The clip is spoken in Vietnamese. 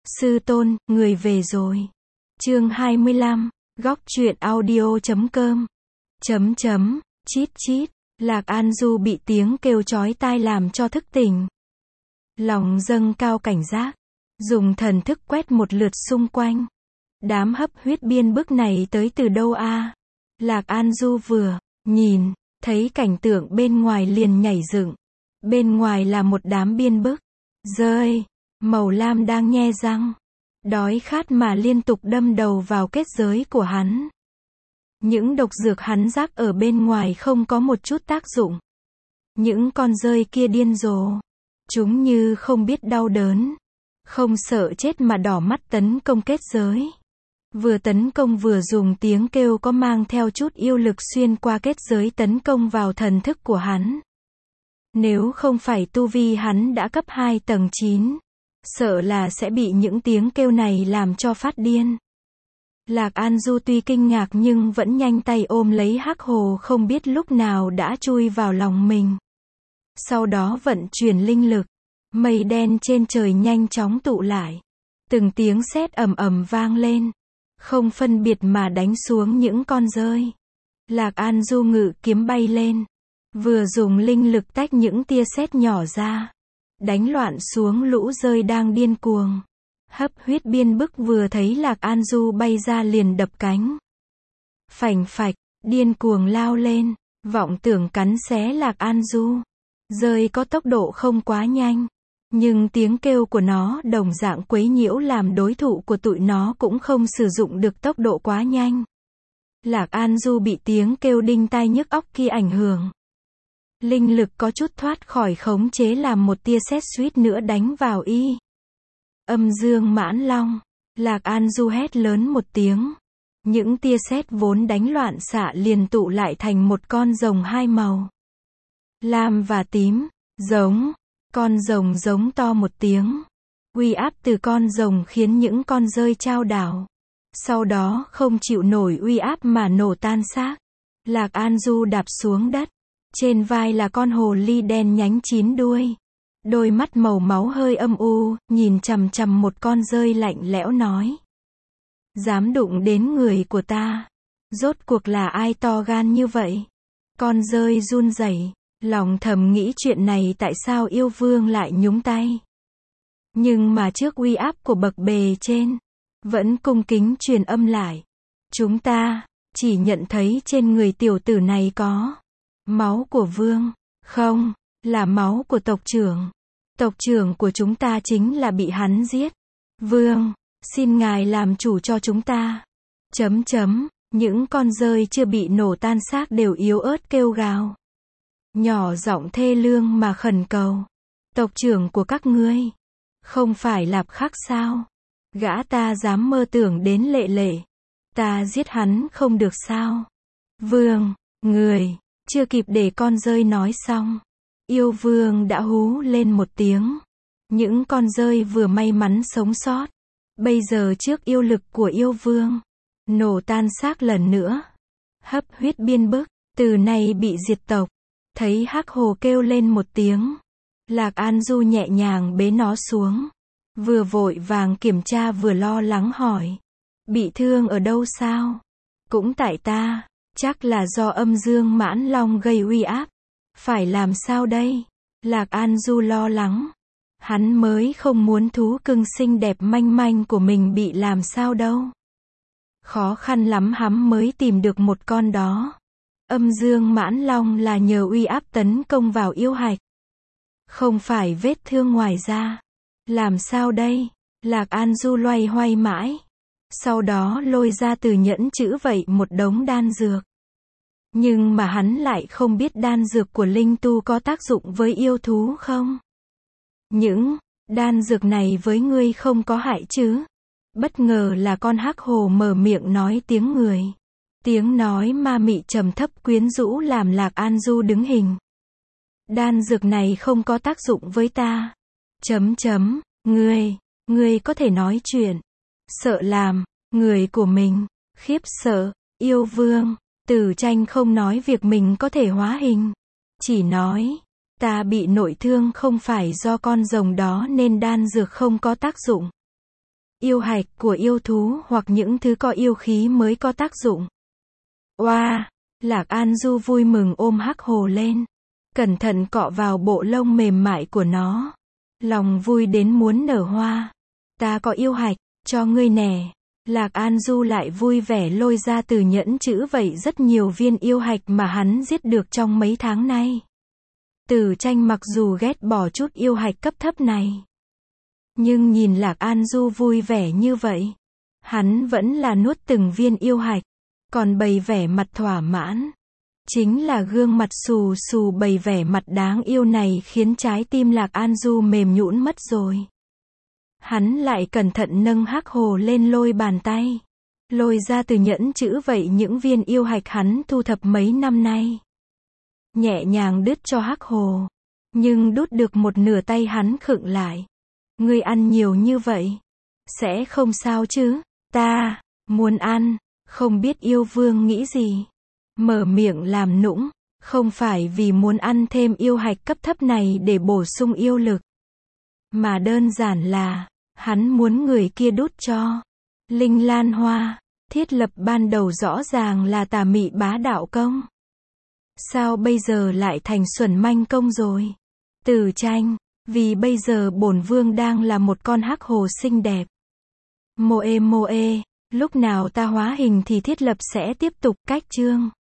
Sư tôn, người về rồi. Chương 25, góc truyện audio.com. Chít chít, Lạc An Du bị tiếng kêu chói tai làm cho thức tỉnh. Lòng dâng cao cảnh giác, dùng thần thức quét một lượt xung quanh. Đám hấp huyết biên bức này tới từ đâu a? Lạc An Du vừa nhìn, thấy cảnh tượng bên ngoài liền nhảy dựng. Bên ngoài là một đám biên bức, rơi, màu lam đang nhe răng, đói khát mà liên tục đâm đầu vào kết giới của hắn. Những độc dược hắn rắc ở bên ngoài không có một chút tác dụng. Những con rơi kia điên rồ, chúng như không biết đau đớn, không sợ chết mà đỏ mắt tấn công kết giới. Vừa tấn công vừa dùng tiếng kêu có mang theo chút yêu lực xuyên qua kết giới tấn công vào thần thức của hắn. Nếu không phải tu vi hắn đã cấp 2 tầng 9, sợ là sẽ bị những tiếng kêu này làm cho phát điên. Lạc An Du tuy kinh ngạc nhưng vẫn nhanh tay ôm lấy hắc hồ không biết lúc nào đã chui vào lòng mình. Sau đó vận chuyển linh lực, mây đen trên trời nhanh chóng tụ lại. Từng tiếng sét ầm ầm vang lên, không phân biệt mà đánh xuống những con rơi. Lạc An Du ngự kiếm bay lên, vừa dùng linh lực tách những tia sét nhỏ ra, đánh loạn xuống lũ rơi đang điên cuồng. Hấp huyết biên bức vừa thấy Lạc An Du bay ra liền đập cánh. Phành phạch, điên cuồng lao lên, vọng tưởng cắn xé Lạc An Du. Rơi có tốc độ không quá nhanh, nhưng tiếng kêu của nó đồng dạng quấy nhiễu làm đối thủ của tụi nó cũng không sử dụng được tốc độ quá nhanh. Lạc An Du bị tiếng kêu đinh tai nhức óc kia ảnh hưởng. Linh lực có chút thoát khỏi khống chế làm một tia sét suýt nữa đánh vào y. Âm dương mãn long, Lạc An Du hét lớn một tiếng. Những tia sét vốn đánh loạn xạ liền tụ lại thành một con rồng hai màu, lam và tím, giống. Con rồng giống to một tiếng. Uy áp từ con rồng khiến những con rơi chao đảo. Sau đó không chịu nổi uy áp mà nổ tan xác. Lạc An Du đạp xuống đất. Trên vai là con hồ ly đen nhánh 9 đuôi. Đôi mắt màu máu hơi âm u, nhìn chằm chằm một con rơi lạnh lẽo nói. Dám đụng đến người của ta. Rốt cuộc là ai to gan như vậy? Con rơi run rẩy, lòng thầm nghĩ chuyện này tại sao yêu vương lại nhúng tay. Nhưng mà trước uy áp của bậc bề trên, vẫn cung kính truyền âm lại. Chúng ta, chỉ nhận thấy trên người tiểu tử này có máu của vương, không, là máu của tộc trưởng. Tộc trưởng của chúng ta chính là bị hắn giết. Vương, xin ngài làm chủ cho chúng ta. Những con rơi chưa bị nổ tan xác đều yếu ớt kêu gào. Nhỏ giọng thê lương mà khẩn cầu. Tộc trưởng của các ngươi, không phải Lạp Khắc sao? Gã ta dám mơ tưởng đến Lệ Lệ. Ta giết hắn không được sao? Vương, người, chưa kịp để con rơi nói xong. Yêu vương đã hú lên một tiếng. Những con rơi vừa may mắn sống sót. Bây giờ trước yêu lực của yêu vương, nổ tan xác lần nữa. Hấp huyết biên bức, từ nay bị diệt tộc. Thấy hắc hồ kêu lên một tiếng. Lạc An Du nhẹ nhàng bế nó xuống. Vừa vội vàng kiểm tra vừa lo lắng hỏi. Bị thương ở đâu sao? Cũng tại ta, chắc là do âm dương mãn long gây uy áp. Phải làm sao đây? Lạc An Du lo lắng. Hắn mới không muốn thú cưng xinh đẹp manh manh của mình bị làm sao đâu. Khó khăn lắm hắn mới tìm được một con đó. Âm dương mãn long là nhờ uy áp tấn công vào yêu hạch. Không phải vết thương ngoài da. Làm sao đây? Lạc An Du loay hoay mãi. Sau đó lôi ra từ nhẫn chữ vậy một đống đan dược. Nhưng mà hắn lại không biết đan dược của linh tu có tác dụng với yêu thú không? Những đan dược này với ngươi không có hại chứ? Bất ngờ là con hắc hồ mở miệng nói tiếng người. Tiếng nói ma mị trầm thấp quyến rũ làm Lạc An Du đứng hình. Đan dược này không có tác dụng với ta. Ngươi có thể nói chuyện. Sợ làm người của mình khiếp sợ. Yêu vương, Tử Tranh không nói việc mình có thể hóa hình. Chỉ nói, ta bị nội thương không phải do con rồng đó nên đan dược không có tác dụng. Yêu hạch của yêu thú hoặc những thứ có yêu khí mới có tác dụng. Oa, Lạc An Du vui mừng ôm hắc hồ lên. Cẩn thận cọ vào bộ lông mềm mại của nó. Lòng vui đến muốn nở hoa. Ta có yêu hạch, cho ngươi nè. Lạc An Du lại vui vẻ lôi ra từ nhẫn chữ vậy rất nhiều viên yêu hạch mà hắn giết được trong mấy tháng nay. Tử Tranh mặc dù ghét bỏ chút yêu hạch cấp thấp này, nhưng nhìn Lạc An Du vui vẻ như vậy, hắn vẫn là nuốt từng viên yêu hạch, còn bày vẻ mặt thỏa mãn. Chính là gương mặt xù xù bày vẻ mặt đáng yêu này khiến trái tim Lạc An Du mềm nhũn mất rồi. Hắn lại cẩn thận nâng hắc hồ lên lôi bàn tay. Lôi ra từ nhẫn chữ vậy những viên yêu hạch hắn thu thập mấy năm nay. Nhẹ nhàng đứt cho hắc hồ. Nhưng đút được một nửa tay hắn khựng lại. Ngươi ăn nhiều như vậy. Sẽ không sao chứ. Ta, muốn ăn. Không biết yêu vương nghĩ gì. Mở miệng làm nũng. Không phải vì muốn ăn thêm yêu hạch cấp thấp này để bổ sung yêu lực. Mà đơn giản là, hắn muốn người kia đút cho. Linh Lan Hoa, thiết lập ban đầu rõ ràng là tà mị bá đạo công. Sao bây giờ lại thành xuẩn manh công rồi? Tử Tranh, vì bây giờ bổn vương đang là một con hắc hồ xinh đẹp. Moe moe, lúc nào ta hóa hình thì thiết lập sẽ tiếp tục cách chương.